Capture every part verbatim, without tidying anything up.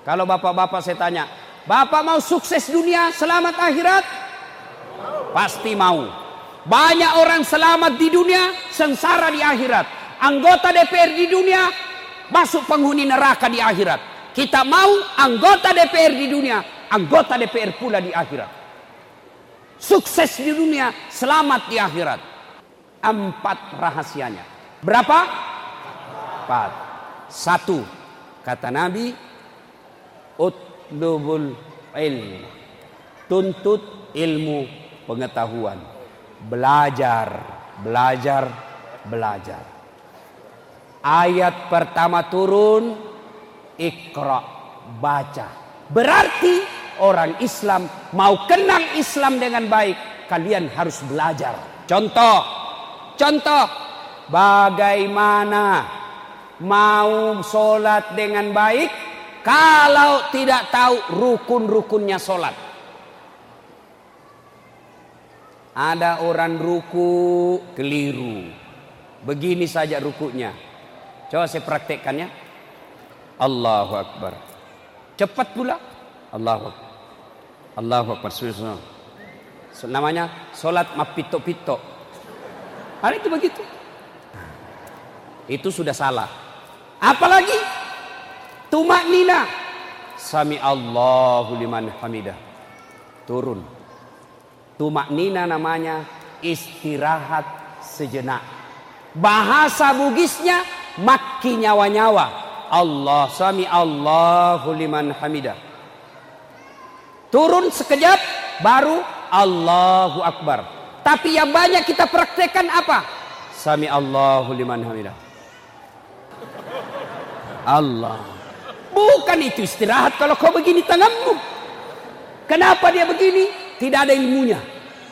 Kalau bapak-bapak saya tanya, bapak mau sukses dunia, selamat akhirat? Pasti mau. Banyak orang selamat di dunia, sengsara di akhirat. Anggota D P R di dunia, masuk penghuni neraka di akhirat. Kita mau anggota D P R di dunia, anggota D P R pula di akhirat. Sukses di dunia, selamat di akhirat. Empat rahasianya. Berapa? Empat. Satu, kata Nabi, utlubul ilm. Tuntut ilmu pengetahuan. Belajar, belajar, belajar. Ayat pertama turun, Iqra, baca. Berarti orang Islam mau kenal Islam dengan baik, kalian harus belajar. Contoh, contoh, bagaimana mau sholat dengan baik kalau tidak tahu rukun-rukunnya sholat. Ada orang ruku keliru, begini saja rukunya. Coba saya praktekkan ya. Allahu Akbar. Cepat pula. Allahu Akbar. Allahu Akbar. Namanya solat mapito-pito. Hari itu begitu. Itu sudah salah. Apalagi tumak nina. Sami Allahu liman hamidah. Turun. Tumak nina namanya istirahat sejenak. Bahasa Bugisnya maki nyawa-nyawa. Allah, sami Allahu liman hamidah. Turun sekejap, baru Allahu Akbar. Tapi yang banyak kita praktekkan apa? Sami Allahu liman hamidah. Allah. Bukan itu istirahat kalau kau begini tanganmu. Kenapa dia begini? Tidak ada ilmunya.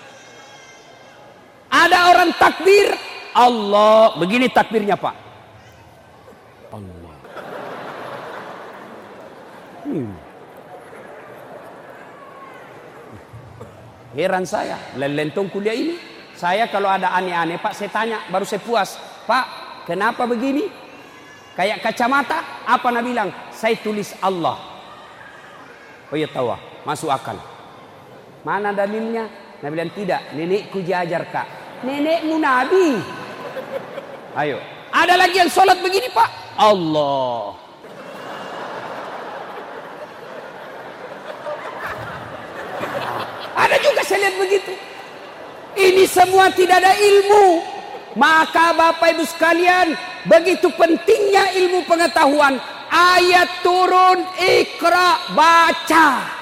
Ada orang takbir, Allah. Begini takbirnya Pak. Allah. Hmm. Heran saya, lelentong kuliah ini. Saya kalau ada aneh-aneh Pak, saya tanya, baru saya puas. Pak, kenapa begini? Kayak kacamata, apa Nabi bilang? Saya tulis Allah. Oh iya tahu, masuk akal. Mana dalilnya? Nabi bilang tidak, nenekku diajar Kak. Nenekmu Nabi. Ayo, ada lagi yang sholat begini Pak. Allah. Ada juga saya lihat begitu. Ini semua tidak ada ilmu. Maka Bapak Ibu sekalian, begitu pentingnya ilmu pengetahuan. Ayat turun, Iqra, baca.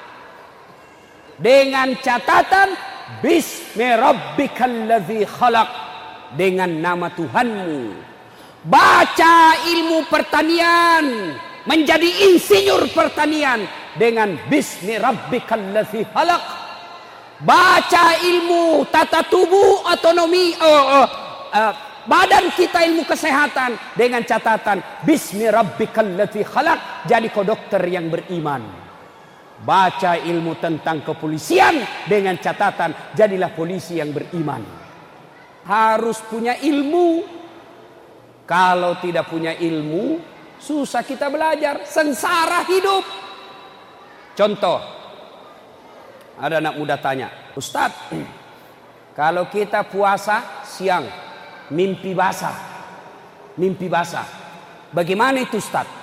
Dengan catatan Bismi rabbikal ladzi khalaq, dengan nama Tuhanmu. Baca ilmu pertanian, menjadi insinyur pertanian dengan Bismi rabbikal ladzi khalaq. Baca ilmu tata tubuh, otonomi, oh, oh, uh, badan kita, ilmu kesehatan dengan catatan Bismi rabbikal ladzi khalaq. Jadi kau dokter yang beriman. Baca ilmu tentang kepolisian dengan catatan jadilah polisi yang beriman. Harus punya ilmu. Kalau tidak punya ilmu, susah kita belajar, sengsara hidup. Contoh, ada anak muda tanya, Ustadz, kalau kita puasa siang, mimpi basah, mimpi basah, bagaimana itu Ustadz?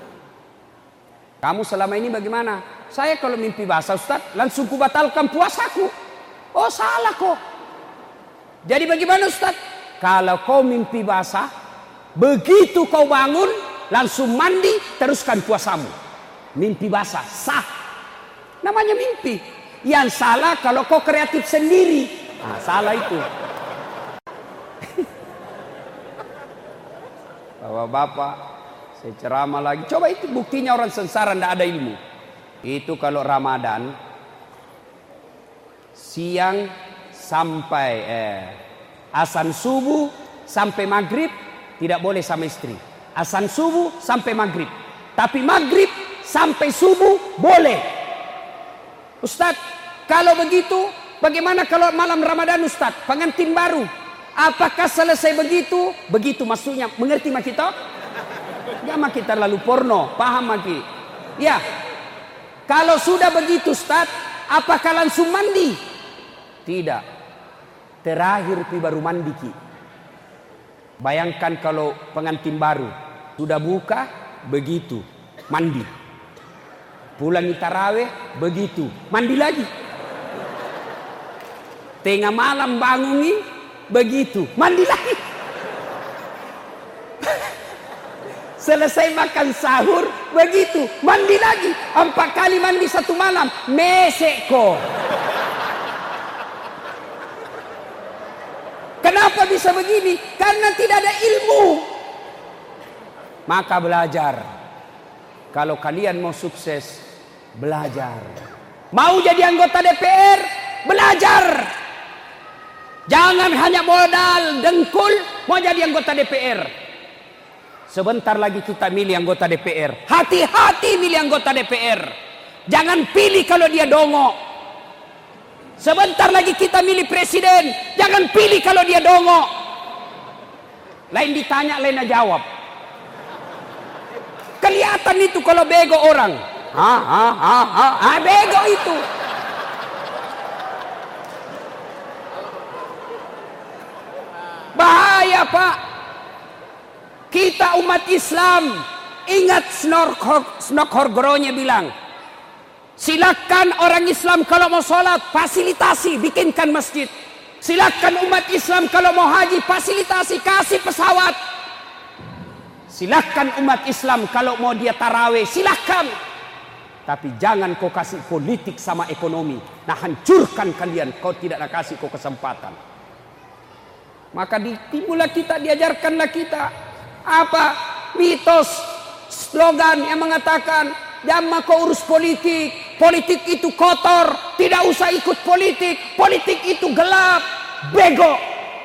Kamu selama ini bagaimana? Saya kalau mimpi basah Ustadz, langsung kubatalkan puasaku. Oh salah kok. Jadi bagaimana Ustadz? Kalau kau mimpi basah, begitu kau bangun, langsung mandi, teruskan puasamu. Mimpi basah, sah. Namanya mimpi. Yang salah kalau kau kreatif sendiri. Nah, salah itu. Bapak-bapak, saya ceramah lagi. Coba itu buktinya orang sengsara tidak ada ilmu. Itu kalau Ramadan siang sampai eh, azan subuh sampai maghrib tidak boleh sama istri. Azan subuh sampai maghrib. Tapi maghrib sampai subuh boleh. Ustadz, kalau begitu bagaimana kalau malam Ramadan Ustadz? Pengantin baru. Apakah selesai begitu? Begitu maksudnya. Mengerti mak kita? Jangan kita lalu porno. Paham mak kita? Ya. Kalau sudah begitu Ustaz, apakah langsung mandi? Tidak. Terakhir pi baru mandi ki. Bayangkan kalau pengantin baru sudah buka begitu mandi. Pulang tarawih begitu mandi lagi. Tengah malam bangungi begitu mandi lagi. Selesai makan sahur begitu mandi lagi. Empat kali mandi satu malam. Meseko. Kenapa bisa begini? Karena tidak ada ilmu. Maka belajar. Kalau kalian mau sukses, belajar. Mau jadi anggota D P R, belajar. Jangan hanya modal dengkul mau jadi anggota D P R. Sebentar lagi kita milih anggota D P R. Hati-hati milih anggota D P R. Jangan pilih kalau dia dongok. Sebentar lagi kita milih presiden. Jangan pilih kalau dia dongok. Lain ditanya, lain jawab. Kelihatan itu kalau bego orang. Ha ha ha ha, ha bego itu. Bahaya Pak. Kita umat Islam ingat Snok-Horgoronya bilang, silakan orang Islam kalau mau sholat fasilitasi, bikinkan masjid. Silakan umat Islam kalau mau haji fasilitasi, kasih pesawat. Silakan umat Islam kalau mau dia taraweh, silakan. Tapi jangan kau kasih politik sama ekonomi. Nah hancurkan kalian, kau tidak nak kasih kau kesempatan. Maka ditimbullah kita, diajarkanlah kita apa mitos, slogan yang mengatakan jangan kau urus politik, politik itu kotor, tidak usah ikut politik, politik itu gelap, bego.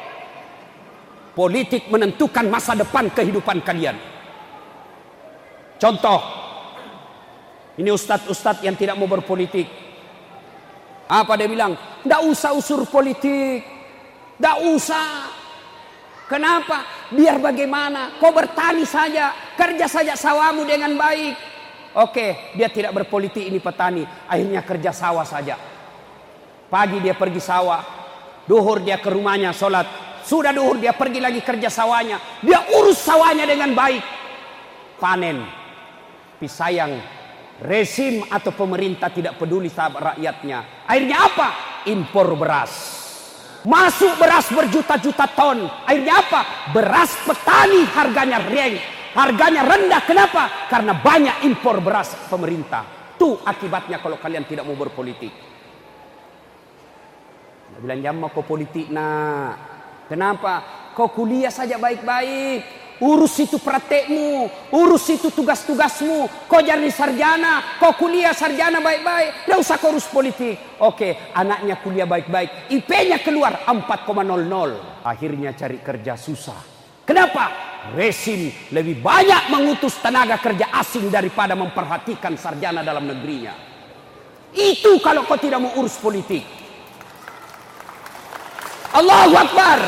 Politik menentukan masa depan kehidupan kalian. Contoh, ini ustadz-ustadz yang tidak mau berpolitik. Apa dia bilang? Tidak usah usur politik, tidak usah. Kenapa? Biar bagaimana? Kau bertani saja, kerja saja sawahmu dengan baik. Oke, dia tidak berpolitik, ini petani. Akhirnya kerja sawah saja. Pagi dia pergi sawah, duhur dia ke rumahnya sholat. Sudah duhur dia pergi lagi kerja sawahnya. Dia urus sawahnya dengan baik. Panen. Tapi sayang, rezim atau pemerintah tidak peduli sama rakyatnya. Akhirnya apa? Impor beras. Masuk beras berjuta-juta ton. Akhirnya apa? Beras petani harganya reng, harganya rendah. Kenapa? Karena banyak impor beras pemerintah. Itu akibatnya kalau kalian tidak mau berpolitik. Bilang jangan kau politik nak. Kenapa? Kau kuliah saja baik-baik. Urus itu praktekmu, urus itu tugas-tugasmu. Kau jadi sarjana, kau kuliah sarjana baik-baik. Tidak usah kau urus politik. Oke, anaknya kuliah baik-baik, I P-nya keluar empat koma nol nol. Akhirnya cari kerja susah. Kenapa? Rezim lebih banyak mengutus tenaga kerja asing daripada memperhatikan sarjana dalam negerinya. Itu kalau kau tidak mau urus politik. Allahu Akbar.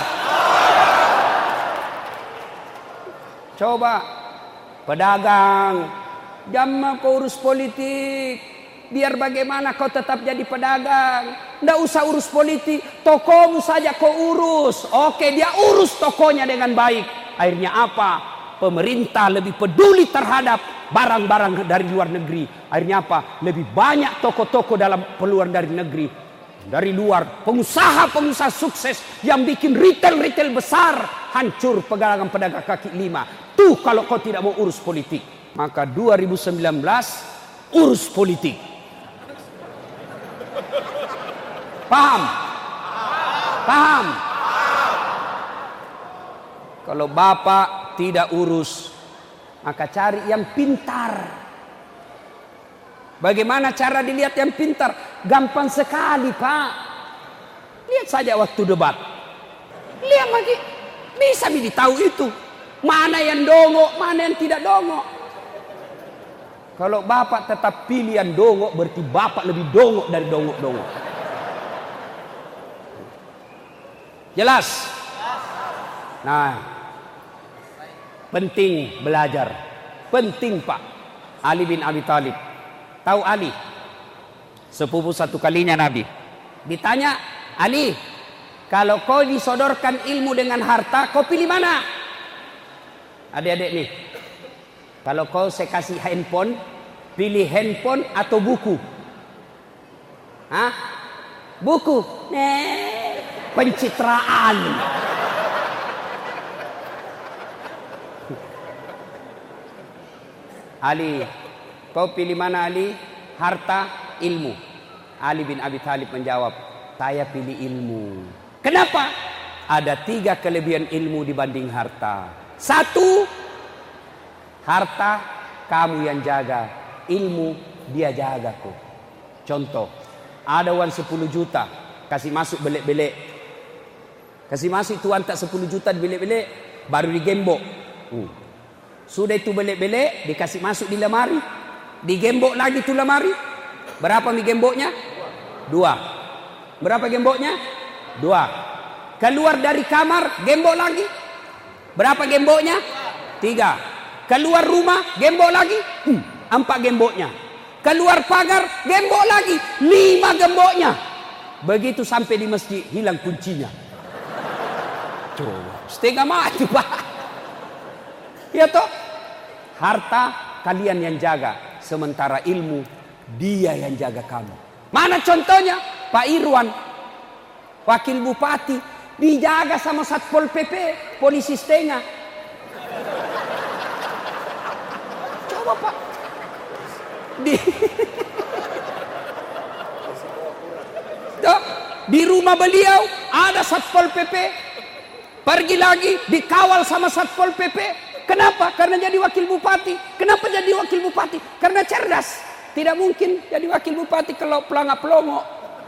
Coba pedagang, jangan kau urus politik. Biar bagaimana kau tetap jadi pedagang. Tidak usah urus politik, tokomu saja kau urus. Oke, dia urus tokonya dengan baik. Akhirnya apa? Pemerintah lebih peduli terhadap barang-barang dari luar negeri. Akhirnya apa? Lebih banyak toko-toko dalam peluang dari negeri. Dari luar, pengusaha-pengusaha sukses yang bikin retail-retail besar, hancur pedagang-pedagang kaki lima. Tuh kalau kau tidak mau urus politik. Maka dua ribu sembilan belas urus politik. Paham? Paham? Kalau bapak tidak urus, maka cari yang pintar. Bagaimana cara dilihat yang pintar? Gampang sekali Pak. Lihat saja waktu debat. Lihat lagi. Bisa tahu itu. Mana yang dongok, mana yang tidak dongok. Kalau bapak tetap pilih yang dongok, berarti bapak lebih dongok dari dongok-dongok. Jelas? Nah, penting belajar. Penting Pak. Ali bin Abi Thalib Tahu Ali? Sepupu satu kalinya Nabi. Ditanya, Ali, kalau kau disodorkan ilmu dengan harta, kau pilih mana? Adik-adik nih, kalau kau saya kasih handphone, pilih handphone atau buku? Hah? Buku? Nih, pencitraan. Ali, kau pilih mana Ali? Harta, ilmu? Ali bin Abi Thalib menjawab, saya pilih ilmu. Kenapa? Ada tiga kelebihan ilmu dibanding harta. Satu, harta kamu yang jaga, ilmu dia jaga kok. Contoh, ada uang sepuluh juta, kasih masuk belek-belek. Kasih masuk tuan tak sepuluh juta di belek-belek, baru digembok. Uh. Sudah itu belek-belek, dikasih masuk di lemari, digembok lagi tu lemari. Berapa mi gemboknya? Dua. Berapa gemboknya? Dua. Keluar dari kamar, gembok lagi. Berapa gemboknya? Tiga. Keluar rumah, gembok lagi. Hmm, empat gemboknya. Keluar pagar, gembok lagi. Lima gemboknya. Begitu sampai di masjid, hilang kuncinya. Coba, setengah mati Pak. Ya toh? Harta kalian yang jaga. Sementara ilmu, dia yang jaga kamu. Mana contohnya? Pak Irwan, wakil bupati, dijaga sama Satpol P P, polisi setengah. Coba Pak. Di, di rumah beliau ada Satpol P P. Pergi lagi dikawal sama Satpol P P. Kenapa? Karena jadi wakil bupati. Kenapa jadi wakil bupati? Karena cerdas. Tidak mungkin jadi wakil bupati kalau pelangak-pelongo.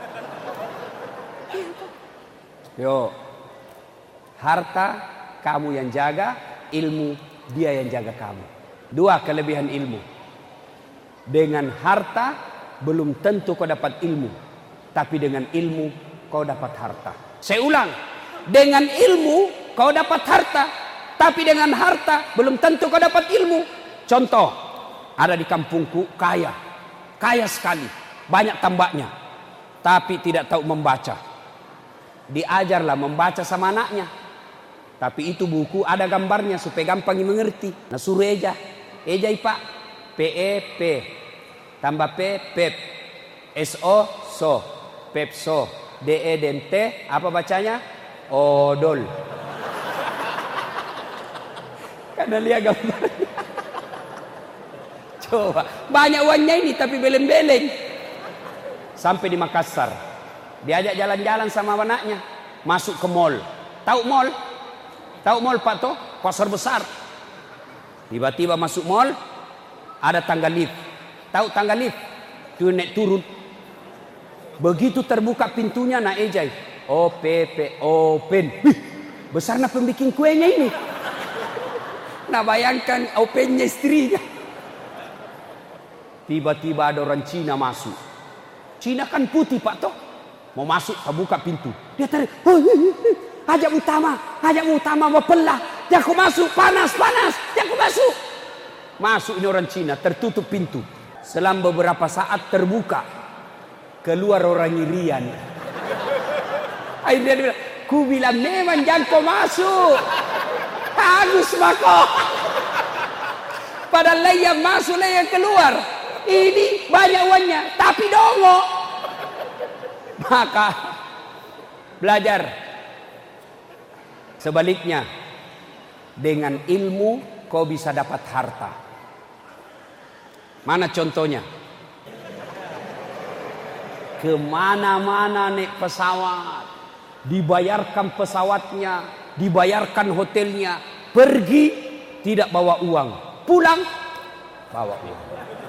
Yo, harta kamu yang jaga, ilmu dia yang jaga kamu. Dua kelebihan ilmu. Dengan harta belum tentu kau dapat ilmu, tapi dengan ilmu kau dapat harta. Saya ulang, dengan ilmu kau dapat harta, tapi dengan harta belum tentu kau dapat ilmu. Contoh, ada di kampungku kaya, kaya sekali, banyak tambaknya, tapi tidak tahu membaca. Diajarlah membaca sama anaknya, tapi itu buku ada gambarnya supaya gampang mengerti. Nah suruh eja, eja pak, P E P, tambah P Pep, S O So, Pepso, D E dan T apa bacanya? Odol. Karena lihat gambarnya. Coba, banyak uangnya ini tapi beleng-beleng. Sampai di Makassar, diajak jalan-jalan sama anaknya, masuk ke mall. Tahu mall? Tahu mall Pak toh? Pasar besar. Tiba-tiba masuk mall, ada tangga lift. Tahu tangga lift? Tuh naik turun. Begitu terbuka pintunya, nak ejai. O P P open. Wih, besarnya pembikin kuenya ini. Nah bayangkan opennya istrinya. Tiba-tiba ada orang Cina masuk. Cina kan putih Pak toh. Mau masuk, terbuka pintu. Dia tarik. Oh, ajak utama, ajak utama berpelah. Jangan masuk, panas, panas. Jangan masuk. Masuk ini orang Cina, tertutup pintu. Selang beberapa saat terbuka. Keluar orang Irian. Akhirnya dia bilang, ku bilang memang jangan kau masuk. Hangus mako. Padahal yang masuk, yang keluar. Ini banyak uangnya, tapi dongo. Maka belajar. Sebaliknya, dengan ilmu kau bisa dapat harta. Mana contohnya? Kemana-mana naik pesawat, dibayarkan pesawatnya, dibayarkan hotelnya, pergi tidak bawa uang, pulang bawa uang.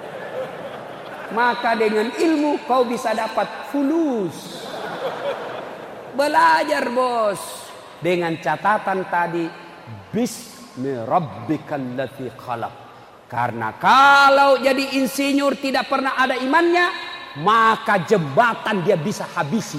Maka dengan ilmu kau bisa dapat fulus. Belajar bos. Dengan catatan tadi, bismi rabbikal ladzi khalaq. Karena kalau jadi insinyur tidak pernah ada imannya, maka jembatan dia bisa habisi.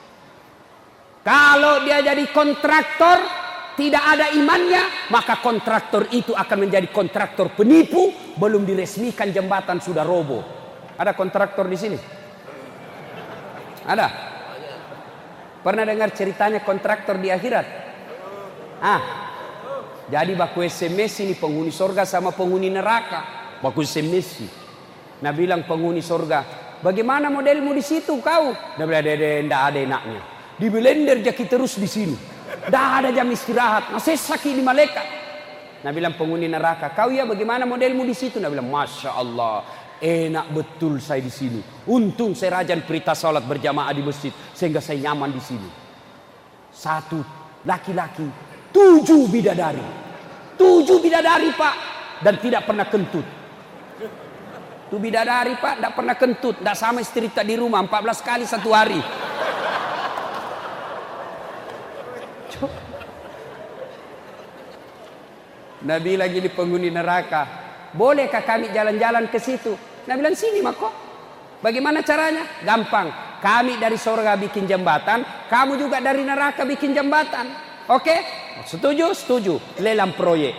Kalau dia jadi kontraktor, tidak ada imannya, maka kontraktor itu akan menjadi kontraktor penipu. Belum diresmikan jembatan sudah roboh. Ada kontraktor di sini? Ada? Pernah dengar ceritanya kontraktor di akhirat? Ah, jadi baku S M S ini penghuni surga sama penghuni neraka. Baku S M S. Nah bilang penghuni surga, bagaimana modelmu di situ kau? Dia bilang, tidak ada enaknya. Di blender jaki terus di sini. Tidak ada jam istirahat. Masih sakit di malaikat. Nah bilang penghuni neraka, kau ya bagaimana modelmu di situ? Nah bilang, masya Allah, enak betul saya di sini. Untung saya rajin perintah salat berjamaah di masjid sehingga saya nyaman di sini. Satu laki-laki, tujuh bidadari, tujuh bidadari pak, dan tidak pernah kentut. Tuh bidadari pak, tidak pernah kentut, tidak sama istri tak di rumah empat belas kali satu hari. Nabi lagi di penghuni neraka, bolehkah kami jalan-jalan ke situ? Nabi bilang sini mako. Bagaimana caranya? Gampang. Kami dari surga bikin jembatan, kamu juga dari neraka bikin jembatan. Oke? Setuju? Setuju. Lelang proyek.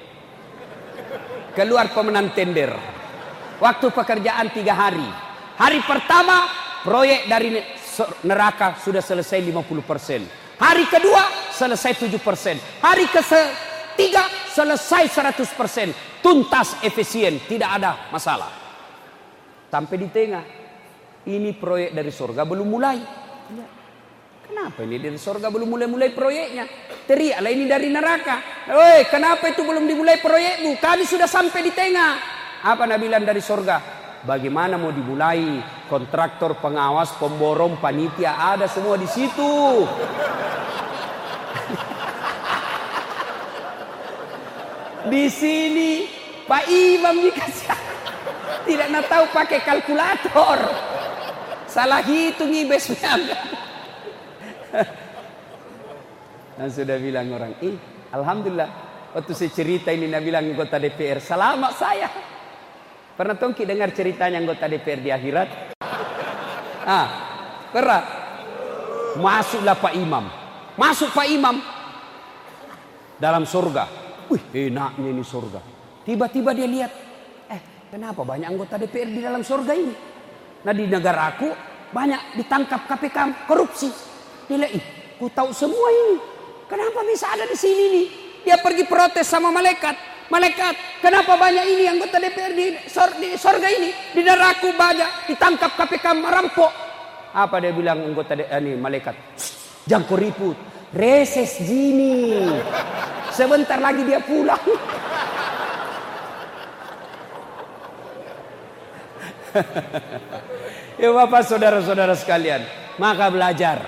Keluar pemenang tender. Waktu pekerjaan tiga hari. Hari pertama proyek dari neraka sudah selesai lima puluh persen. Hari kedua selesai tujuh persen. Hari ketiga selesai seratus persen. Tuntas, efisien, tidak ada masalah. Sampai di tengah. Ini proyek dari surga belum mulai. Kenapa ini dari surga belum mulai-mulai proyeknya? Teriaklah ini dari neraka. Woi, kenapa itu belum dimulai proyekmu? Kami sudah sampai di tengah. Apa Nabi bilang dari surga? Bagaimana mau dimulai? Kontraktor, pengawas, pemborong, panitia ada semua di situ. Di sini Pak Imam dikasih tidak nak tahu pakai kalkulator. Salah hitung ibesnya. Dan sudah bilang orang, ih alhamdulillah. Waktu saya cerita ini Nabi bilang anggota D P R, selamat saya. Pernah tongki dengar ceritanya anggota D P R di akhirat? Ah, pernah. Masuklah Pak Imam. Masuk Pak Imam dalam surga. Wih, enaknya ini surga. Tiba-tiba dia lihat, eh, kenapa banyak anggota D P R di dalam surga ini? Nah, di negaraku banyak ditangkap K P K korupsi. Dia lihat, ih, ku tahu semua ini. Kenapa bisa ada di sini nih? Dia pergi protes sama malaikat. Malaikat, kenapa banyak ini anggota D P R di, sor, di sorga ini? Di neraka banyak, ditangkap K P K merampok. Apa dia bilang anggota D, ini malaikat? Jangan kau ribut, reses gini. Sebentar lagi dia pulang. Ya Bapak saudara-saudara sekalian, maka belajar.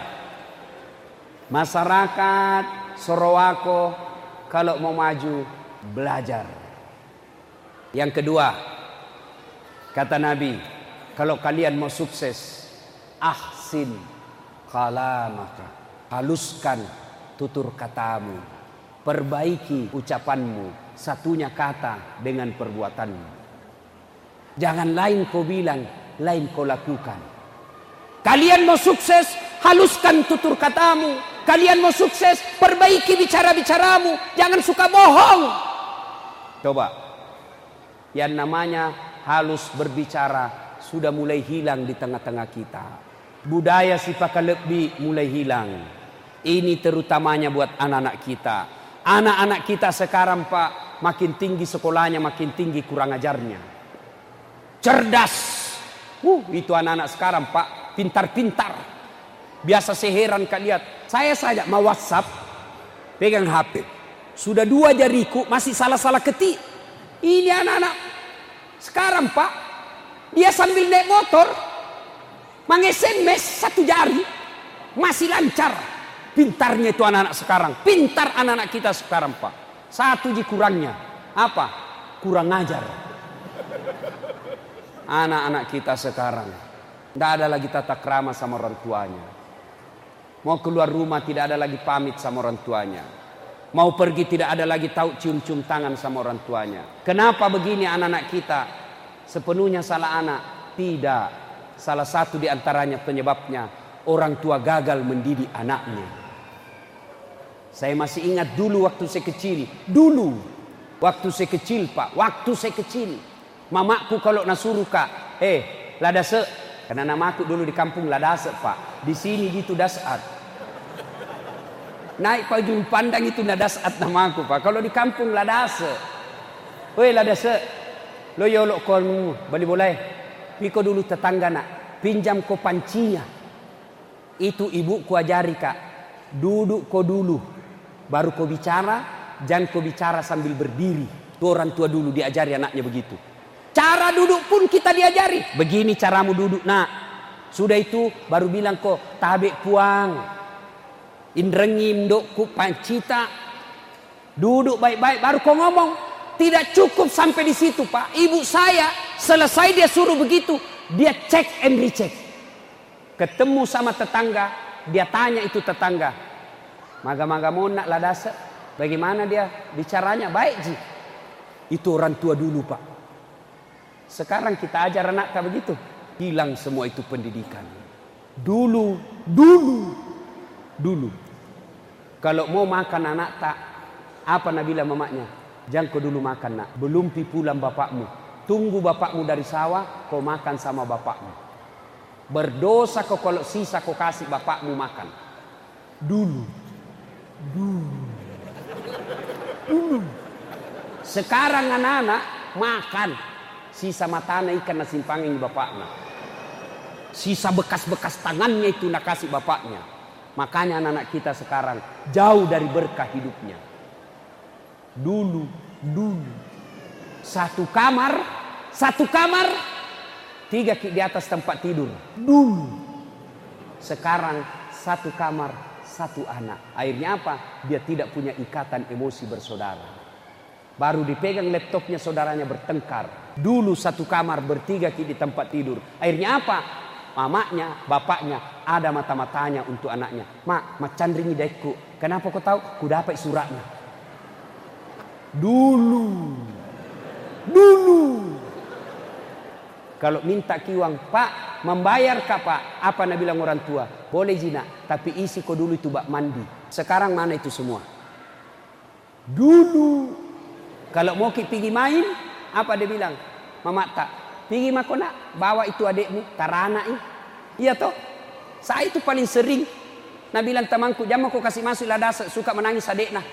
Masyarakat Sorowako kalau mau maju, belajar. Yang kedua, kata Nabi, kalau kalian mau sukses, ahsin kalamaka, haluskan tutur katamu, perbaiki ucapanmu, satunya kata dengan perbuatanmu. Jangan lain kau bilang, lain kau lakukan. Kalian mau sukses, haluskan tutur katamu. Kalian mau sukses, perbaiki bicara-bicaramu. Jangan suka bohong. Coba. Yang namanya halus berbicara sudah mulai hilang di tengah-tengah kita. Budaya sifat lebih mulai hilang. Ini terutamanya buat anak-anak kita. Anak-anak kita sekarang Pak, makin tinggi sekolahnya, makin tinggi kurang ajarnya. Cerdas. Uh, itu anak-anak sekarang Pak, pintar-pintar. Biasa saya heran kalian. Saya saja mau WhatsApp, pegang H P. Sudah dua jariku masih salah-salah ketik. Ini anak-anak sekarang Pak, dia sambil naik motor, meng-S M S satu jari, masih lancar. Pintarnya itu anak-anak sekarang. Pintar anak-anak kita sekarang Pak. Satu ji kurangnya. Apa? Kurang ajar. Anak-anak kita sekarang tidak ada lagi tata krama sama orang tuanya. Mau keluar rumah tidak ada lagi pamit sama orang tuanya. Mau pergi tidak ada lagi tahu cium-cium tangan sama orang tuanya. Kenapa begini anak-anak kita? Sepenuhnya salah anak? Tidak. Salah satu di antaranya penyebabnya orang tua gagal mendidik anaknya. Saya masih ingat dulu waktu saya kecil. Dulu waktu saya kecil Pak. Waktu saya kecil. Mamaku kalau nasuruh Kak, eh Ladase. Karena nama aku dulu di kampung Ladase, Pak. Di sini gitu Dasat. Naik Pak ujung pandang itu Nadasat nama aku, Pak. Kalau di kampung Ladase. Woi Ladase. Lo yolok konmu, bali boleh. Piko dulu tetangga nak. Pinjam ko pancinya. Itu ibu ku ajari, Kak. Duduk ko dulu. Baru ko bicara, jangan ko bicara sambil berdiri. Itu orang tua dulu diajari anaknya begitu. Cara duduk pun kita diajari. Begini caramu duduk, nak. Sudah itu baru bilang ko tabe puang. Indrengim dokku pancita. Duduk baik-baik baru ko ngomong. Tidak cukup sampai di situ, Pak. Ibu saya selesai dia suruh begitu, dia cek and recheck. Ketemu sama tetangga, dia tanya itu tetangga, maga-maga mau nak Ladase, bagaimana dia bicaranya? Baik ji. Itu orang tua dulu, Pak. Sekarang kita ajar anak tak begitu. Hilang semua itu pendidikan. Dulu, dulu, dulu. Kalau mau makan anak tak, apa Nabila mamaknya? Jangan kau dulu makan nak. Belum pi pulang bapakmu. Tunggu bapakmu dari sawah, kau makan sama bapakmu. Berdosa kau kalau sisa kau kasih bapakmu makan. Dulu. Dulu. Dulu. Sekarang anak-anak makan. Sisa matanya ikan na simpangin bapaknya. Sisa bekas-bekas tangannya itu nak kasih bapaknya. Makanya anak-anak kita sekarang jauh dari berkah hidupnya. Dulu. Dulu. Satu kamar. Satu kamar. Tiga di atas tempat tidur. Dulu. Sekarang satu kamar, satu anak. Akhirnya apa? Dia tidak punya ikatan emosi bersaudara. Baru dipegang laptopnya saudaranya bertengkar. Dulu satu kamar bertiga di tempat tidur. Akhirnya apa? Mamanya, bapaknya ada mata-matanya untuk anaknya. Mak, mak candringi dekku. Kenapa kau tahu? Ku dapat suratnya. Dulu. Dulu. Kalau minta kiwang, Pak, membayar kah Pak? Apa Nabi bilang orang tua? Boleh jina, tapi isi kau dulu itu bak mandi. Sekarang mana itu semua? Dulu. Kalau mau ki pergi main, apa dia bilang? Mama tak, pergi mako nak, bawa itu adikmu, tarana ini. Iya toh? Saya itu paling sering. Nabi bilang temanku, jangan aku kasih masuk Ladase, suka menangis adik nah.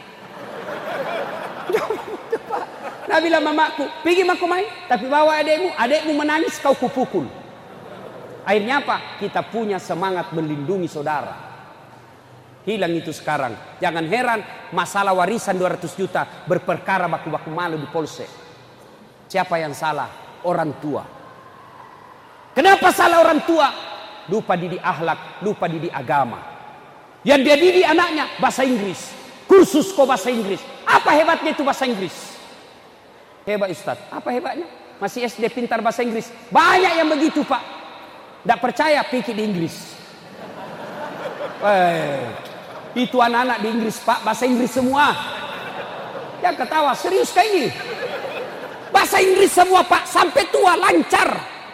Nabi bilang mamaku, pergi mako main, tapi bawa adekmu, adekmu menangis kau kupukul. Akhirnya apa? Kita punya semangat melindungi saudara. Hilang itu sekarang. Jangan heran masalah warisan dua ratus juta berperkara baku-baku malu di polsek. Siapa yang salah? Orang tua. Kenapa salah orang tua? Lupa didik akhlak, lupa didik agama. Yang dia didik anaknya bahasa Inggris. Kursus kok bahasa Inggris. Apa hebatnya itu bahasa Inggris? Hebat Ustaz. Apa hebatnya? Masih S D pintar bahasa Inggris. Banyak yang begitu Pak. Tidak percaya pikir di Inggris. Eh, itu anak-anak di Inggris Pak. Bahasa Inggris semua. Jangan ketawa. Serius kayak ini. Bahasa Inggris semua Pak. Sampai tua lancar.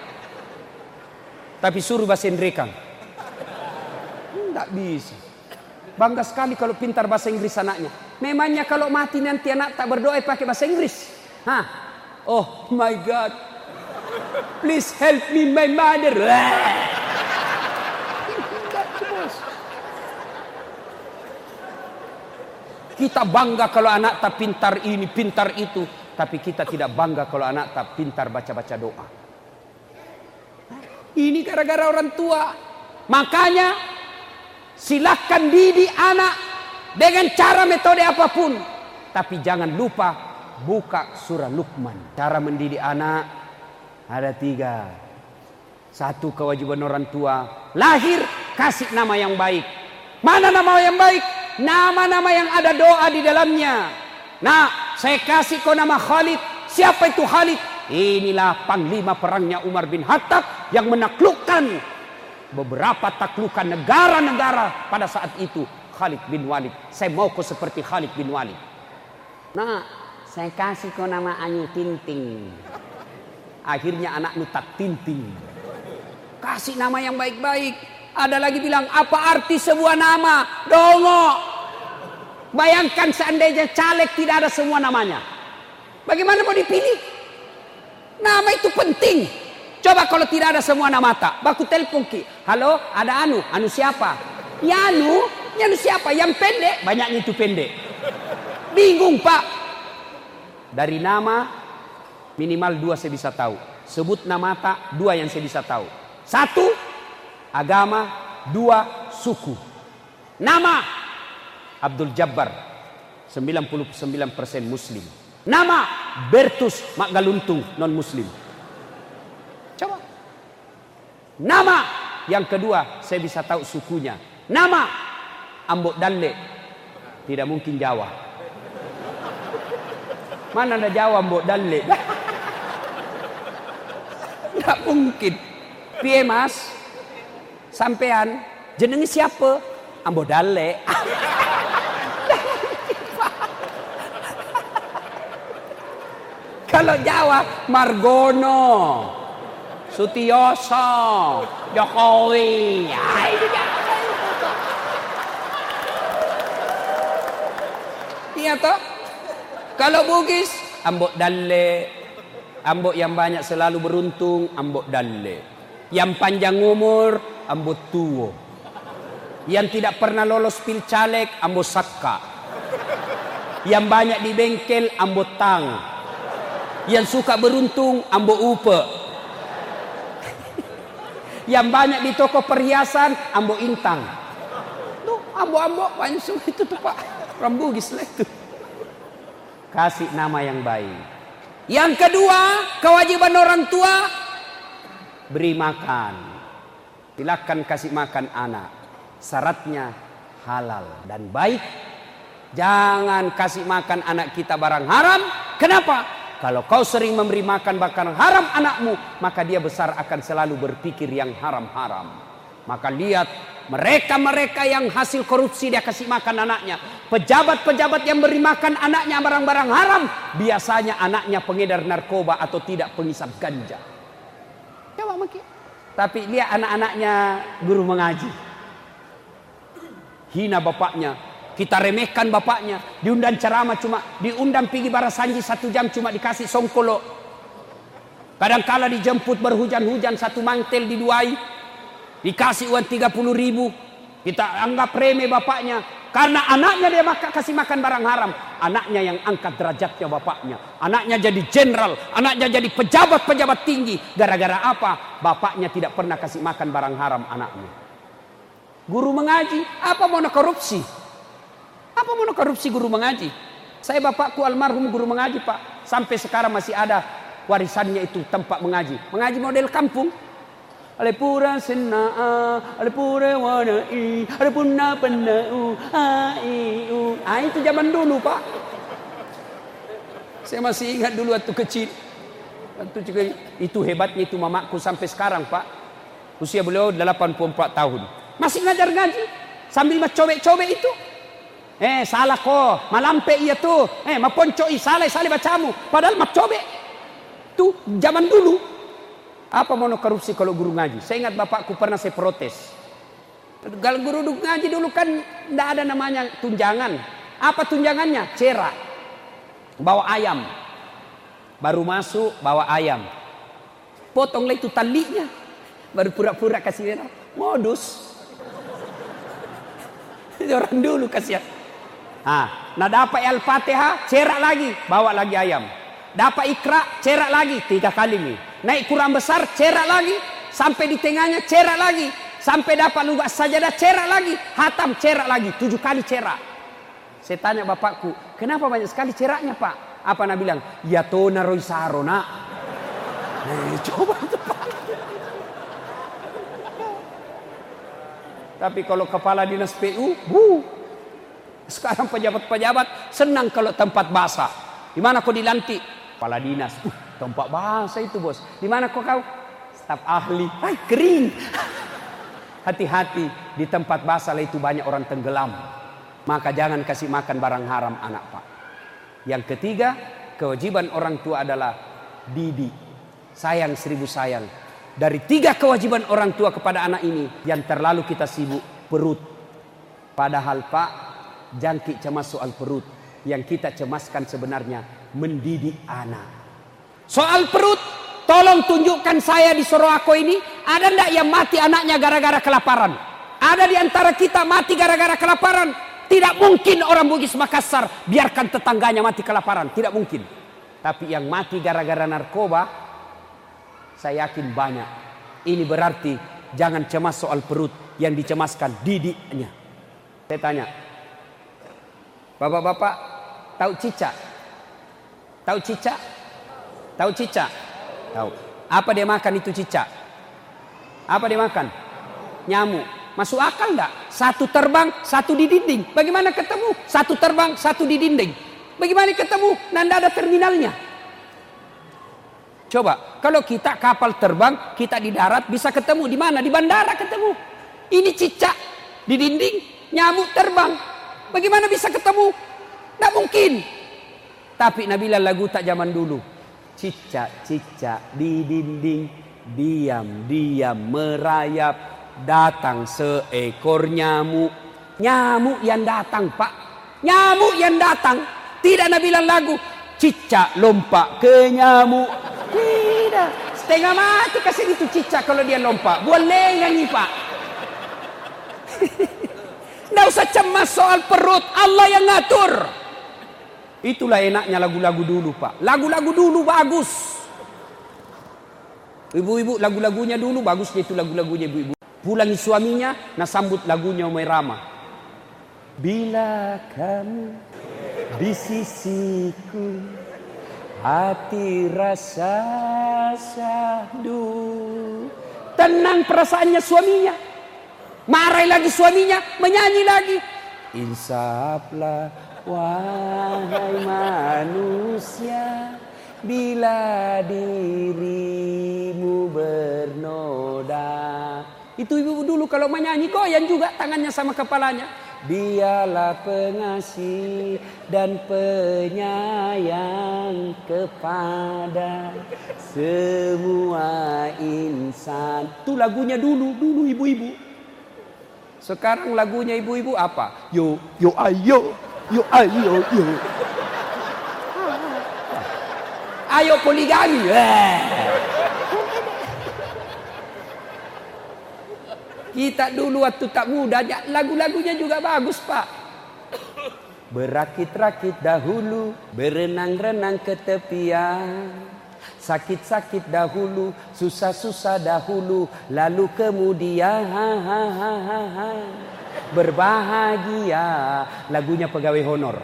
Tapi suruh bahasa Inggris kan. Tidak bisa. Bangga sekali kalau pintar bahasa Inggris anaknya. Memangnya kalau mati nanti anak tak berdoa pakai bahasa Inggris. Hah? Oh my God. Please help me my mother. Kita bangga kalau anak tak pintar ini, pintar itu. Tapi kita tidak bangga kalau anak tak pintar baca-baca doa. Ini gara-gara orang tua. Makanya silakan didik anak dengan cara metode apapun. Tapi jangan lupa buka surah Luqman. Cara mendidik anak ada tiga. Satu, kewajiban orang tua. Lahir, kasih nama yang baik. Mana nama yang baik? Nama-nama yang ada doa di dalamnya. Nah, saya kasih kau nama Khalid. Siapa itu Khalid? Inilah panglima perangnya Umar bin Khattab yang menaklukkan beberapa taklukan negara-negara pada saat itu. Khalid bin Walid. Saya mau kau seperti Khalid bin Walid. Nah, saya kasih kau nama Ayu Tinting. Akhirnya anakmu tak tinting. Kasih nama yang baik-baik. Ada lagi bilang, apa arti sebuah nama? Dongo. Bayangkan seandainya caleg tidak ada semua namanya. Bagaimana mau dipilih? Nama itu penting. Coba kalau tidak ada semua anak mata, baku telepon ki. Halo, ada Anu. Anu siapa? Ya Anu. Ya Anu siapa? Yang pendek. Banyaknya itu pendek. Bingung Pak. Dari nama minimal dua saya bisa tahu. Sebut nama mata dua yang saya bisa tahu. Satu agama, dua suku. Nama Abdul Jabbar, sembilan puluh sembilan persen Muslim. Nama Bertus Magaluntung, non Muslim. Coba. Nama yang kedua saya bisa tahu sukunya. Nama Ambok Dalle, tidak mungkin Jawa. Mana ada Jawa Ambok Dalle? Tidak mungkin. Piye Mas? Sampean jenenge siapa? Ambok Dalle. Kalau Jawa Margono, Sutioso, Jokowi. Ya, itu Jawa. Iya toh? Kalau Bugis, Ambok Dalle. Ambok yang banyak selalu beruntung, Ambok Dalle. Yang panjang umur, Ambok Tuwo. Yang tidak pernah lolos pilcaleg, Ambok Sakka. Yang banyak di bengkel, Ambok Tang. Yang suka beruntung, Ambok Upe. Yang banyak di toko perhiasan, Ambok Intang. Tuh, ambok-ambok banyak semua itu tuh Pak. Rambugis lah itu. Kasih nama yang baik. Yang kedua, kewajiban orang tua, beri makan. Silakan kasih makan anak. Syaratnya halal dan baik. Jangan kasih makan anak kita barang haram. Kenapa? Kalau kau sering memberi makan barang haram anakmu, maka dia besar akan selalu berpikir yang haram-haram. Maka lihat mereka-mereka yang hasil korupsi dia kasih makan anaknya. Pejabat-pejabat yang beri makan anaknya barang-barang haram, biasanya anaknya pengedar narkoba atau tidak pengisap ganja. Coba mungkin. Tapi lihat anak-anaknya guru mengaji. Hina bapaknya. Kita remehkan bapaknya. Diundang ceramah cuma, diundang pergi barasanji satu jam cuma dikasih songkolo. Kadang-kala dijemput berhujan-hujan satu mantel diduai. Dikasih uang tiga puluh ribu. Kita anggap remeh bapaknya. Karena anaknya dia maka kasih makan barang haram. Anaknya yang angkat derajatnya bapaknya. Anaknya jadi jenderal. Anaknya jadi pejabat-pejabat tinggi. Gara-gara apa? Bapaknya tidak pernah kasih makan barang haram anaknya. Guru mengaji. Apa mau korupsi? Apa mau korupsi guru mengaji? Saya bapakku almarhum guru mengaji Pak. Sampai sekarang masih ada warisannya itu tempat mengaji. Mengaji model kampung. Alepura senaa, alepura wanai, alepuna penau, aiu. Ah itu zaman dulu Pak. Saya masih ingat dulu waktu kecil. Waktu kecil itu hebatnya itu mamaku sampai sekarang Pak. Usia beliau delapan puluh empat tahun. Masih ngajar ngaji sambil mencobek-cobek itu. Eh salah kok, malampe iya tuh. Eh maponcoi salah salah bacamu. Padahal macobek. Tuh zaman dulu. Apa mau korupsi kalau guru ngaji? Saya ingat bapakku pernah saya protes. Kalau guru ngaji dulu kan tidak ada namanya tunjangan. Apa tunjangannya? Cerak. Bawa ayam. Baru masuk bawa ayam. Potonglah itu talinya. Baru pura-pura kasih merah. Modus. Orang dulu kasihan. Ah, nah dapat Al-Fatihah, cerak lagi, bawa lagi ayam. Dapat Iqra, cerak lagi, tiga kali nih. Naik Quran besar, cerak lagi. Sampai di tengahnya, cerak lagi. Sampai dapat lugas sajadah, cerak lagi. Hatam, cerak lagi, tujuh kali cerak. Saya tanya bapakku, kenapa banyak sekali ceraknya Pak? Apa nak bilang? Ya tona roy saro nak. Nah, coba itu Pak. Tapi kalau kepala dinas P U, bu. Sekarang pejabat-pejabat senang kalau tempat basah. Di mana kau dilantik? Kepala dinas. Uh, tempat basah itu bos. Di mana kau kau? Staf ahli. Hai, kering. Hati-hati di tempat basah itu banyak orang tenggelam. Maka jangan kasih makan barang haram anak Pak. Yang ketiga, kewajiban orang tua adalah didik. Sayang seribu sayang. Dari tiga kewajiban orang tua kepada anak ini, yang terlalu kita sibuk perut. Padahal Pak, jangkik cemas soal perut. Yang kita cemaskan sebenarnya mendidik anak. Soal perut, Tolong tunjukkan saya di Sorowako ini, ada ndak yang mati anaknya gara-gara kelaparan? Ada di antara kita mati gara-gara kelaparan? Tidak mungkin orang Bugis Makassar biarkan tetangganya mati kelaparan. Tidak mungkin. Tapi yang mati gara-gara narkoba, saya yakin banyak. Ini berarti jangan cemas soal perut, yang dicemaskan didiknya. Saya tanya, bapak-bapak tahu cicak? Tahu cicak? Tahu cicak? Tahu. Apa dia makan itu cicak? Apa dia makan? Nyamuk. Masuk akal enggak? Satu terbang, satu di dinding. Bagaimana ketemu? Satu terbang, satu di dinding. Bagaimana ketemu? Nanda ada terminalnya. Coba, kalau kita kapal terbang, kita di darat bisa ketemu di mana? Di bandara ketemu. Ini cicak di dinding, nyamuk terbang. Bagaimana bisa ketemu? Tidak mungkin. Tapi Nabila lagu tak zaman dulu. Cicak-cicak di dinding, diam-diam merayap, datang seekor nyamuk. Nyamuk yang datang, Pak. Nyamuk yang datang. Tidak Nabila lagu, cicak lompat ke nyamuk. Tidak. Setengah mati kasih itu cicak kalau dia lompat. Boleh nyanyi, Pak. Tidak usah cemas soal perut, Allah yang ngatur. Itulah enaknya lagu-lagu dulu, Pak. Lagu-lagu dulu bagus. Ibu-ibu lagu-lagunya dulu bagus, itu lagu-lagunya ibu-ibu. Pulangi suaminya, nah sambut lagunya Umay Rama. Bila kamu di sisiku, hati rasa syahdu. Tenang perasaannya suaminya. Marah lagi suaminya, menyanyi lagi. Insaflah wahai manusia, bila dirimu bernoda. Itu ibu dulu kalau menyanyi goyang juga tangannya sama kepalanya. Dialah pengasih dan penyayang kepada semua insan. Itu lagunya dulu, dulu ibu-ibu. Sekarang lagunya ibu-ibu apa? Yo, yo ayo, yo ayo, yo. Ayo poligami. Kita dulu waktu tak muda, lagu-lagunya juga bagus, Pak. Berakit-rakit dahulu, berenang-renang ke tepian. Sakit-sakit dahulu, susah-susah dahulu, lalu kemudian berbahagia. Lagunya pegawai honor.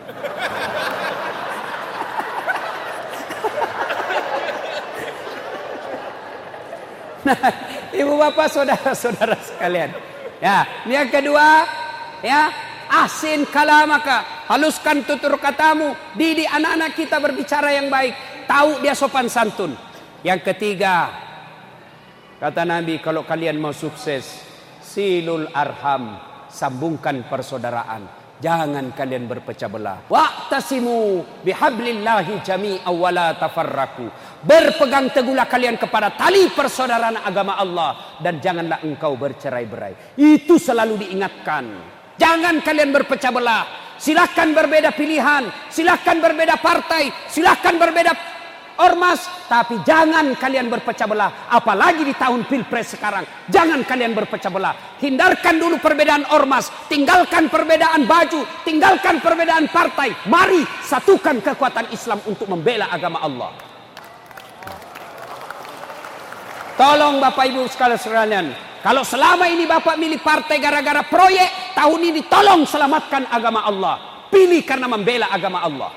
Nah, ibu bapak saudara-saudara sekalian. Ya, yang kedua, ya, asin kalamaka, haluskan tutur katamu, didik anak-anak kita berbicara yang baik, tahu dia sopan santun. Yang ketiga, kata Nabi, kalau kalian mau sukses, silul arham, sambungkan persaudaraan. Jangan kalian berpecah belah. Wa'tasimu bihablillahi jami'an wa la tafarraqu. Berpegang teguhlah kalian kepada tali persaudaraan agama Allah dan janganlah engkau bercerai-berai. Itu selalu diingatkan. Jangan kalian berpecah belah. Silahkan berbeda pilihan, silahkan berbeda partai, silahkan berbeda ormas, tapi jangan kalian berpecah belah. Apalagi di tahun pilpres sekarang, jangan kalian berpecah belah. Hindarkan dulu perbedaan ormas, tinggalkan perbedaan baju, tinggalkan perbedaan partai. Mari satukan kekuatan Islam untuk membela agama Allah. Tolong Bapak Ibu sekalian, kalau selama ini Bapak milih partai gara-gara proyek, tahun ini tolong selamatkan agama Allah. Pilih karena membela agama Allah.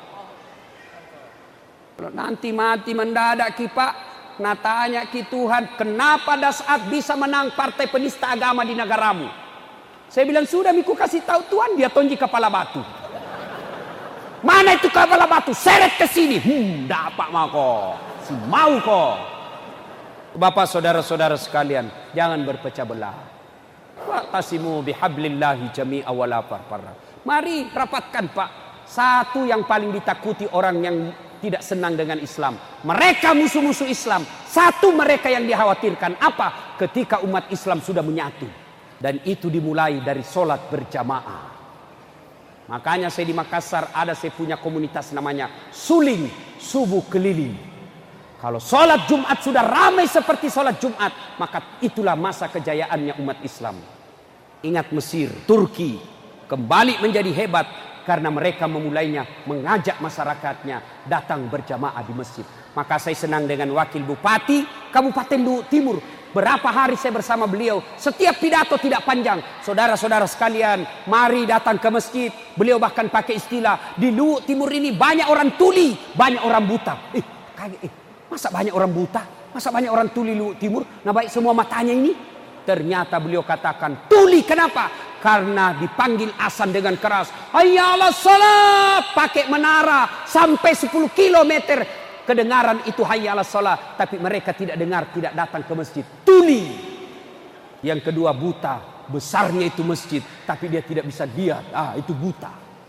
Kalau nanti mati mendadak ki Pak, nah tanya ki Tuhan, kenapa pada saat bisa menang partai penista agama di negaramu? Saya bilang sudah miku kasih tahu Tuhan, dia tonji kepala batu. Mana itu kepala batu? Seret ke sini. Hmm, dapat mau kok. Si mau kok. Bapak saudara-saudara sekalian, jangan berpecah belah. Wa'tasimu bihablillahi jami'an wa la tafarraqu. Mari rapatkan Pak. Satu yang paling ditakuti orang yang tidak senang dengan Islam. Mereka musuh-musuh Islam. Satu mereka yang dikhawatirkan apa? Ketika umat Islam sudah menyatu. Dan itu dimulai dari sholat berjamaah. Makanya saya di Makassar ada saya punya komunitas namanya Suling Subuh Keliling. Kalau sholat Jumat sudah ramai seperti sholat Jumat, maka itulah masa kejayaannya umat Islam. Ingat Mesir, Turki kembali menjadi hebat karena mereka memulainya mengajak masyarakatnya datang berjamaah di masjid. Maka saya senang dengan Wakil Bupati Kabupaten Luwu Timur. Berapa hari saya bersama beliau, setiap pidato tidak panjang. Saudara-saudara sekalian, mari datang ke masjid. Beliau bahkan pakai istilah, di Luwu Timur ini banyak orang tuli, banyak orang buta. Eh, kaget, eh, masa banyak orang buta? Masa banyak orang tuli Luwu Timur? Nah baik semua matanya ini. Ternyata beliau katakan tuli, kenapa? Karena dipanggil azan dengan keras. Hayya 'alas shalah, pakai menara sampai sepuluh kilometer kedengaran itu hayya 'alas shalah, tapi mereka tidak dengar, tidak datang ke masjid. Tuli. Yang kedua buta, besarnya itu masjid tapi dia tidak bisa lihat. Ah, itu buta.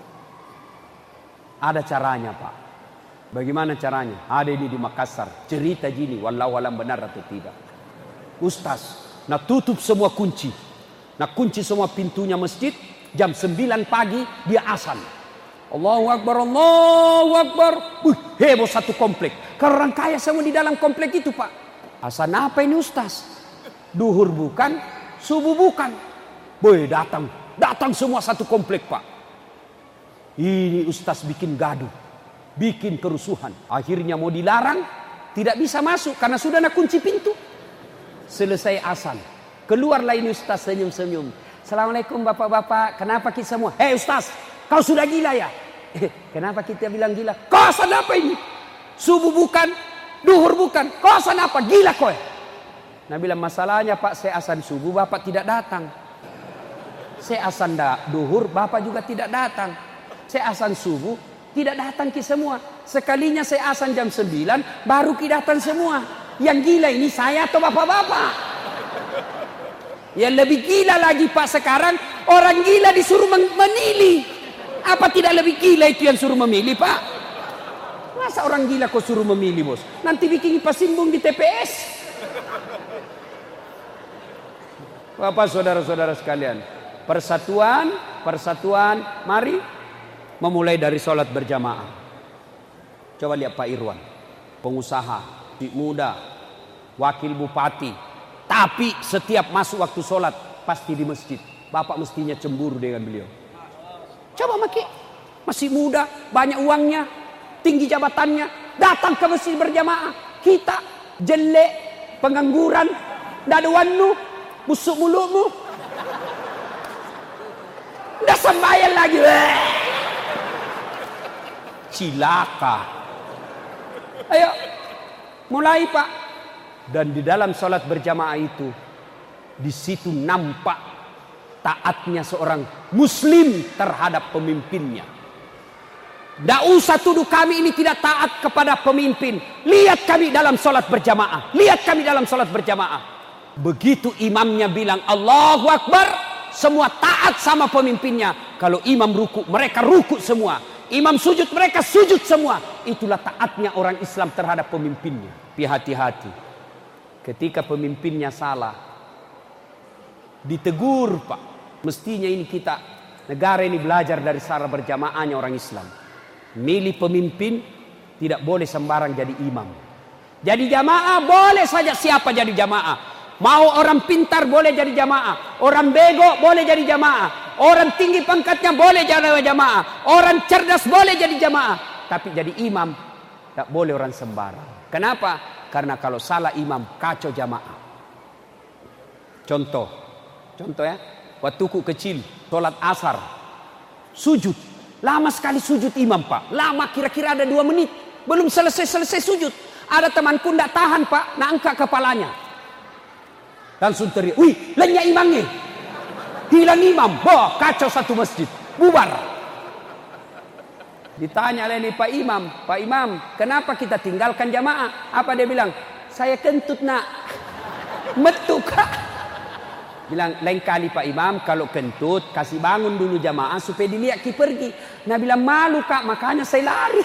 Ada caranya, Pak. Bagaimana caranya? Ada ini di Makassar. Cerita gini, wallahu alam benar atau tidak. Ustaz, nah tutup semua kunci. Nah kunci semua pintunya masjid. Jam sembilan pagi dia azan. Allahu Akbar, Allahu Akbar. Wih, heboh satu komplek. Kalau orang kaya semua di dalam komplek itu, Pak. Azan apa ini Ustaz? Duhur bukan, subuh bukan. Boy, datang. Datang semua satu komplek, Pak. Ini Ustaz bikin gaduh. Bikin kerusuhan. Akhirnya mau dilarang. Tidak bisa masuk karena sudah nak kunci pintu. Selesai azan, keluarlah ini Ustaz senyum-senyum. Assalamualaikum bapak-bapak, kenapa kita semua? Hei Ustaz, kau sudah gila ya? Kenapa kita bilang gila? Kau azan apa ini? Subuh bukan, duhur bukan, kau azan apa? Gila kau. Nah bilang masalahnya Pak, saya azan subuh, bapak tidak datang. Saya azan duhur, bapak juga tidak datang. Saya azan subuh, tidak datang ki semua. Sekalinya saya azan jam sembilan, baru ki datang semua. Yang gila ini saya atau bapak-bapak? Yang lebih gila lagi Pak sekarang, orang gila disuruh memilih. Apa tidak lebih gila itu yang suruh memilih, Pak? Masa orang gila kok suruh memilih, Bos? Nanti bikin pasimbung di T P S. Bapak saudara-saudara sekalian, persatuan, persatuan, mari memulai dari sholat berjamaah. Coba lihat Pak Irwan, pengusaha, muda, wakil bupati, tapi setiap masuk waktu sholat pasti di masjid. Bapak mestinya cemburu dengan beliau. Coba maki, masih muda, banyak uangnya, tinggi jabatannya, datang ke masjid berjamaah. Kita jelek, pengangguran, daduanmu, busuk mulutmu, udah sembahyang lagi. Cilaka. Ayo mulai Pak. Dan di dalam sholat berjamaah itu, di situ nampak taatnya seorang muslim terhadap pemimpinnya. Tidak usah tuduh kami ini tidak taat kepada pemimpin. Lihat kami dalam sholat berjamaah. Lihat kami dalam sholat berjamaah. Begitu imamnya bilang Allahu Akbar, semua taat sama pemimpinnya. Kalau imam ruku, mereka ruku semua. Imam sujud, mereka sujud semua. Itulah taatnya orang Islam terhadap pemimpinnya. Tapi hati-hati, ketika pemimpinnya salah, ditegur Pak. Mestinya ini kita, negara ini belajar dari cara berjamaahnya orang Islam. Milih pemimpin, tidak boleh sembarang jadi imam. Jadi jamaah boleh saja siapa jadi jamaah. Mau orang pintar boleh jadi jamaah. Orang bego boleh jadi jamaah. Orang tinggi pangkatnya boleh jadi jamaah. Orang cerdas boleh jadi jamaah. Tapi jadi imam tak boleh orang sembarang. Kenapa? Karena kalau salah imam kacau jamaah. Contoh, contoh ya, waktuku kecil sholat asar, sujud, lama sekali sujud imam Pak. Lama kira-kira ada dua menit, belum selesai-selesai sujud. Ada temanku tidak tahan Pak, nak angkat kepalanya. Langsung teriak, wih lenyap imamnya. Hilang imam, boh kacau satu masjid, bubar. Ditanya oleh Pak Imam, Pak Imam, kenapa kita tinggalkan jamaah? Apa dia bilang? Saya kentut nak. Metu kak. Bilang lain kali Pak Imam, kalau kentut kasih bangun dulu jamaah supaya dilihat ki pergi. Nah bilang malu kak, makanya saya lari.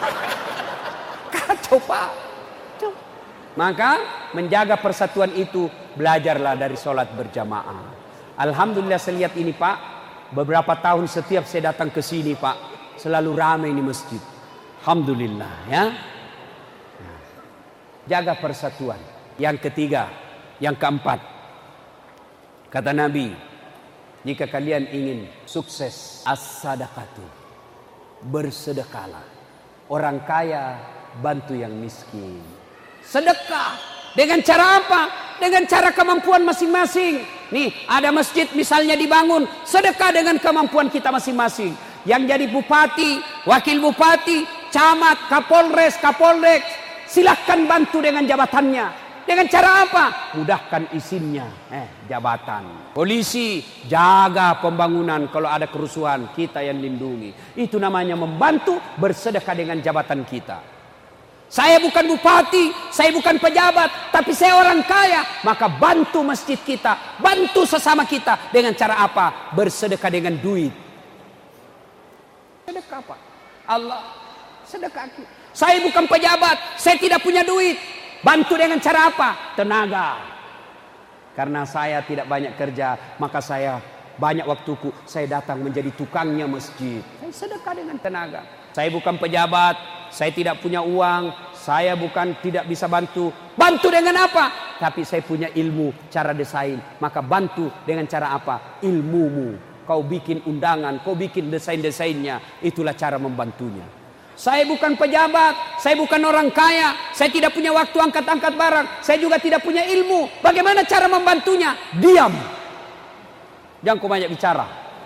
Kacau Pak. Kacau. Maka menjaga persatuan itu belajarlah dari sholat berjamaah. Alhamdulillah saya lihat ini Pak, beberapa tahun setiap saya datang ke sini Pak, selalu ramai ini masjid. Alhamdulillah ya. jaga persatuan. Yang ketiga, yang keempat, kata Nabi, jika kalian ingin sukses, as-sadaqatu, bersedekahlah. Orang kaya bantu yang miskin. Sedekah dengan cara apa? Dengan cara kemampuan masing-masing. Nih, ada masjid misalnya dibangun, sedekah dengan kemampuan kita masing-masing. Yang jadi bupati, wakil bupati, camat, kapolres, kapolres, silahkan bantu dengan jabatannya. Dengan cara apa? Mudahkan izinnya, eh, jabatan. Polisi, jaga pembangunan. Kalau ada kerusuhan, kita yang lindungi. Itu namanya membantu, bersedekah dengan jabatan kita. Saya bukan bupati, saya bukan pejabat, tapi saya orang kaya. Maka bantu masjid kita, bantu sesama kita. Dengan cara apa? Bersedekah dengan duit. Sedekah apa? Allah, sedekah. Saya bukan pejabat, saya tidak punya duit. Bantu dengan cara apa? Tenaga. Karena saya tidak banyak kerja, maka saya banyak waktuku, saya datang menjadi tukangnya masjid. Saya sedekah dengan tenaga. Saya bukan pejabat, saya tidak punya uang, saya bukan tidak bisa bantu. Bantu dengan apa? Tapi saya punya ilmu, cara desain. Maka bantu dengan cara apa? Ilmumu. Kau bikin undangan, kau bikin desain-desainnya. Itulah cara membantunya. Saya bukan pejabat, saya bukan orang kaya, saya tidak punya waktu angkat-angkat barang, saya juga tidak punya ilmu. Bagaimana cara membantunya? Diam. Jangan kau banyak bicara.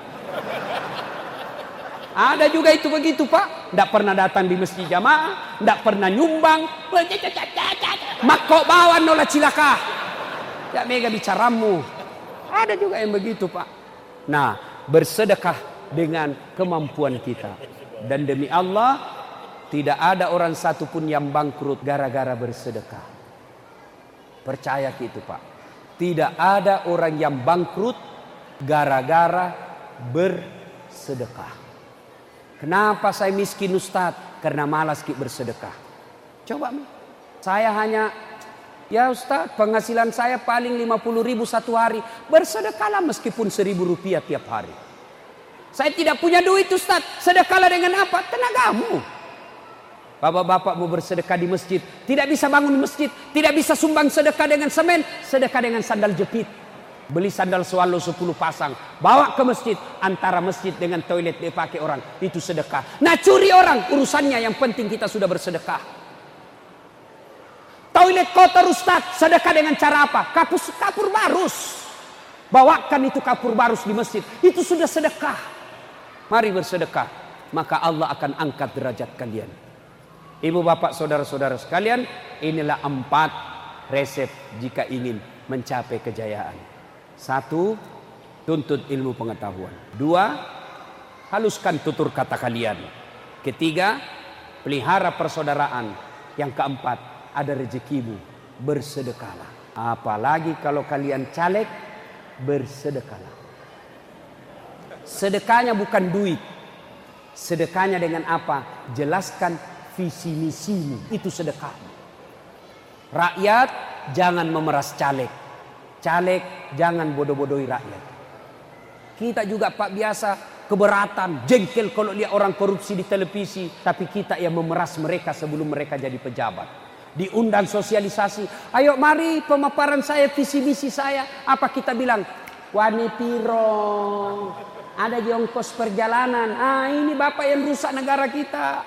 Ada juga itu begitu, Pak. Tidak pernah datang di masjid jamaah, tidak pernah nyumbang. Mak kau bawa nolah cilaka. Ya mega bicaramu. Ada juga yang begitu, Pak. Nah, bersedekah dengan kemampuan kita. Dan demi Allah, tidak ada orang satupun yang bangkrut gara-gara bersedekah. Percaya gitu, Pak. Tidak ada orang yang bangkrut gara-gara bersedekah. Kenapa saya miskin, Ustaz? Karena malas bersedekah. Coba, saya hanya, ya Ustaz, penghasilan saya paling lima puluh ribu satu hari. Bersedekahlah meskipun seribu rupiah tiap hari. Saya tidak punya duit, Ustaz. Sedekahlah dengan apa? Tenagamu. Bapak-bapak mau bersedekah di masjid, tidak bisa bangun masjid, tidak bisa sumbang sedekah dengan semen, sedekah dengan sandal jepit. Beli sandal swallow sepuluh pasang, bawa ke masjid. Antara masjid dengan toilet dipakai orang, itu sedekah. Nah, curi orang, urusannya, yang penting kita sudah bersedekah. Toilet kotor, Ustaz, sedekah dengan cara apa? Kapus, kapur barus. Bawakan itu kapur barus di masjid, itu sudah sedekah. Mari bersedekah, maka Allah akan angkat derajat kalian. Ibu bapak saudara-saudara sekalian, inilah empat resep jika ingin mencapai kejayaan. Satu, tuntut ilmu pengetahuan. Dua, haluskan tutur kata kalian. Ketiga, pelihara persaudaraan. Yang keempat, ada rezekimu, bersedekahlah. Apalagi kalau kalian caleg, bersedekahlah. Sedekahnya bukan duit. Sedekahnya dengan apa? Jelaskan visi misimu. Itu sedekah. Rakyat jangan memeras caleg. Caleg jangan bodoh-bodohi rakyat. Kita juga, Pak, biasa keberatan, jengkel kalau lihat orang korupsi di televisi. Tapi kita yang memeras mereka sebelum mereka jadi pejabat. Diundang sosialisasi. Ayo mari pemaparan saya, visi misi saya. Apa kita bilang? Wani pirong. Ada di ongkos perjalanan. Ah, ini bapak yang rusak negara kita.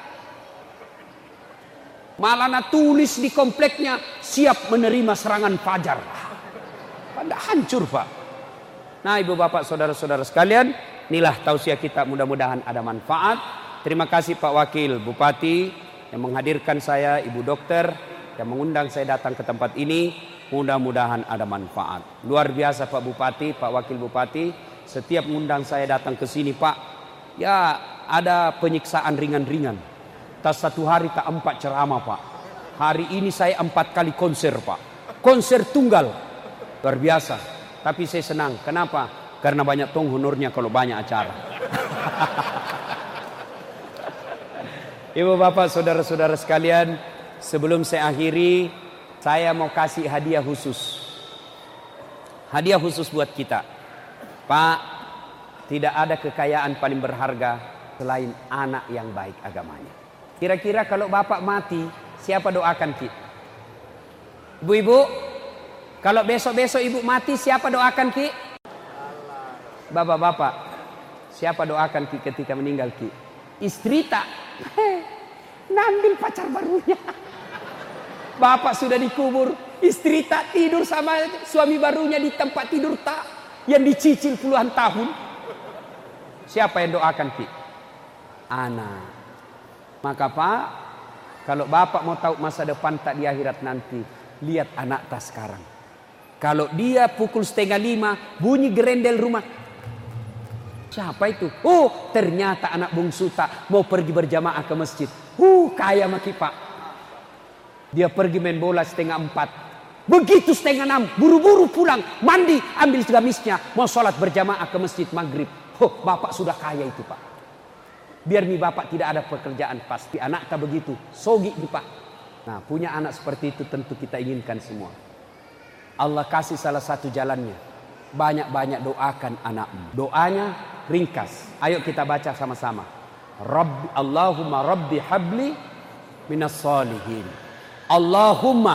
Malah na tulis di kompleknya, siap menerima serangan fajar. Pada hancur, Pak. Nah, ibu bapak saudara-saudara sekalian, inilah tausiah kita, mudah-mudahan ada manfaat. Terima kasih Pak Wakil Bupati yang menghadirkan saya, Ibu Dokter yang mengundang saya datang ke tempat ini. Mudah-mudahan ada manfaat. Luar biasa Pak Bupati, Pak Wakil Bupati. Setiap mengundang saya datang ke sini, Pak, ya ada penyiksaan ringan-ringan. Tas satu hari tak empat ceramah, Pak. Hari ini saya empat kali konser, Pak. Konser tunggal. Luar biasa. Tapi saya senang. Kenapa? Karena banyak tong honornya kalau banyak acara. Ibu bapak saudara-saudara sekalian, sebelum saya akhiri, saya mau kasih hadiah khusus. Hadiah khusus buat kita. Pak, tidak ada kekayaan paling berharga selain anak yang baik agamanya. Kira-kira kalau bapak mati, siapa doakan kita? Ibu-ibu, kalau besok-besok ibu mati, siapa doakan Ki? Bapak-bapak, siapa doakan Ki ketika meninggal Ki? Istri tak? Ngambil pacar barunya. Bapak sudah dikubur, istri tak tidur sama suami barunya di tempat tidur tak, yang dicicil puluhan tahun. Siapa yang doakan Ki? Anak. Maka Pak, kalau bapak mau tahu masa depan tak di akhirat nanti, lihat anak tak sekarang. Kalau dia pukul setengah lima bunyi gerendel rumah, siapa itu? Oh, ternyata anak bungsu tak mau pergi berjamaah ke masjid. Uh, kaya maki Pak. Dia pergi main bola setengah empat. Begitu setengah enam, buru-buru pulang, mandi, ambil gamisnya, mau sholat berjamaah ke masjid maghrib. Oh, bapak sudah kaya itu Pak. Biar mi bapak tidak ada pekerjaan, pasti anak tak begitu. Sogi nih Pak. Nah, punya anak seperti itu tentu kita inginkan semua. Allah kasih salah satu jalannya. Banyak-banyak doakan anakmu. Doanya ringkas. Ayo kita baca sama-sama. Rabbi, Allahumma Rabbi habli minas salihin. Allahumma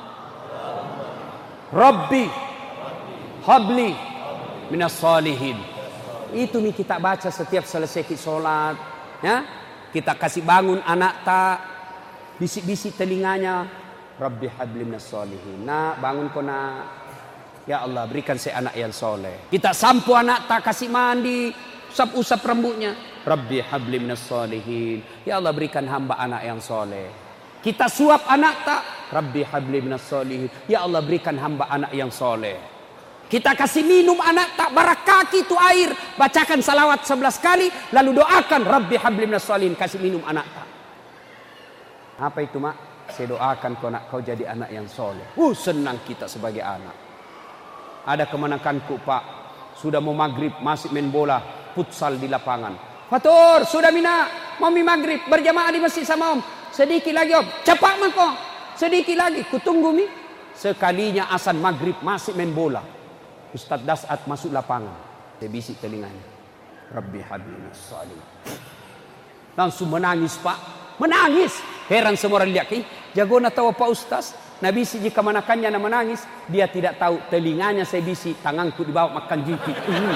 Rabbi habli minas salihin. Itu nih kita baca setiap selesai kita sholat. Ya? Kita kasih bangun anak tak. Bisik-bisik telinganya. Rabbi habli minas salihin. Nak, bangun kau nak. Ya Allah, berikan saya anak yang soleh. Kita sampo anak tak, kasih mandi, usap-usap rambutnya. Rabbi habli minas salihin. Ya Allah, berikan hamba anak yang soleh. Kita suap anak tak. Rabbi habli minas salihin. Ya Allah, berikan hamba anak yang soleh. Kita kasih minum anak tak, barak kaki itu air. Bacakan salawat sebelas kali. Lalu doakan Rabbi habli minas salihin. Kasih minum anak tak. Apa itu mak? Saya doakan kau nak kau jadi anak yang soleh. Uh, senang kita sebagai anak. Ada kemenanganku Pak. Sudah mau maghrib masih main bola futsal di lapangan. Fatur, sudah mina mau mi maghrib berjamaah di masjid sama om. Sedikit lagi om. Cepat man kau. Sedikit lagi. Kutunggu mi. Sekalinya azan maghrib masih main bola. Ustaz Dasat masuk lapangan. Saya bisik telinganya. Rabbi habli minas salihin. Langsung menangis Pak. Menangis. Heran semua orang lihat. Jago nak tahu Pak Ustaz. Nabi si jika manakannya nak menangis. Dia tidak tahu telinganya saya bisi. Tanganku dibawa makan jiki. Uh.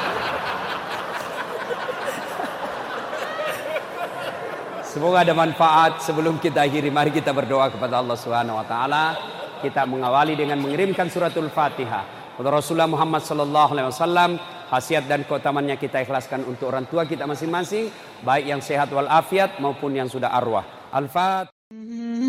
Semoga ada manfaat. Sebelum kita akhiri, mari kita berdoa kepada Allah Subhanahu Wa Taala. Kita mengawali dengan mengirimkan suratul Fatihah kepada Rasulullah Muhammad Sallallahu Alaihi Wasallam. Khasiat dan keutamannya kita ikhlaskan untuk orang tua kita masing-masing, baik yang sehat walafiat maupun yang sudah arwah. Al-Fatihah.